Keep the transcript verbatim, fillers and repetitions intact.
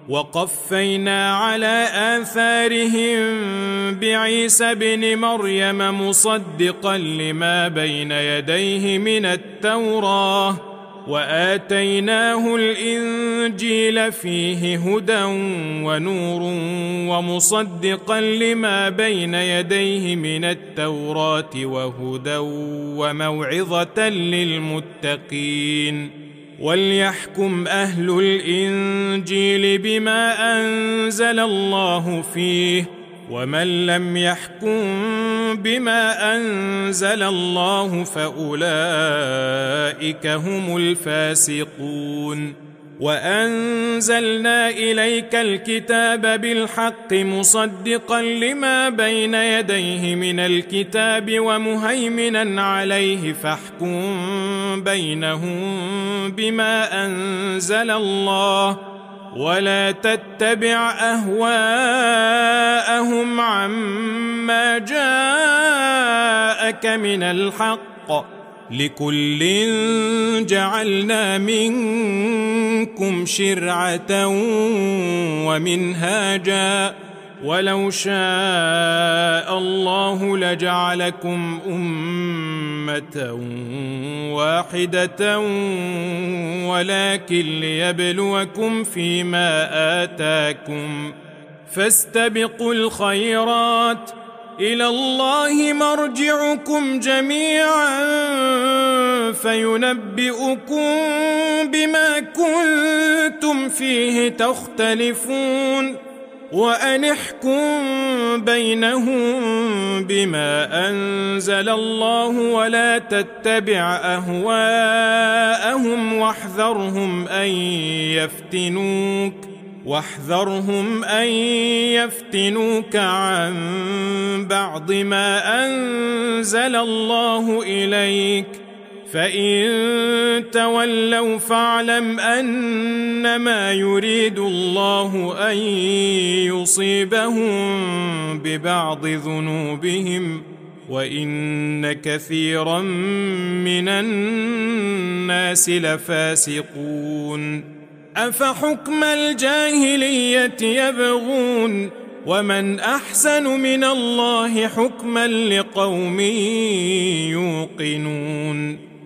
وقفينا على آثارهم بعيسى ابن مريم مصدقا لما بين يديه من التوراة وآتيناه الإنجيل فيه هدى ونور ومصدقا لما بين يديه من التوراة وهدى وموعظة للمتقين. وليحكم أهل الإنجيل بما أنزل الله فيه، ومن لم يحكم بما أنزل الله فأولئك هم الفاسقون. وأنزلنا إليك الكتاب بالحق مصدقا لما بين يديه من الكتاب ومهيمنا عليه، فاحكم بينهم بما أنزل الله ولا تتبع أهواءهم عما جاءك من الحق، لكل جعلنا منكم شرعة ومنهاجا، ولو شاء الله لجعلكم أمة واحدة ولكن ليبلوكم فيما آتاكم، فاستبقوا الخيرات، إلى الله مرجعكم جميعا فينبئكم بما كنتم فيه تختلفون. وأن احكم بينهم بما أنزل الله ولا تتبع أهواءهم واحذرهم أن يفتنوك واحذرهم أن يفتنوك عن بعض ما أنزل الله إليك، فإن تولوا فاعلم أنما يريد الله أن يصيبهم ببعض ذنوبهم، وإن كثيرا من الناس لفاسقون. أفحكم الجاهلية يبغون ومن أحسن من الله حكما لقوم يوقنون.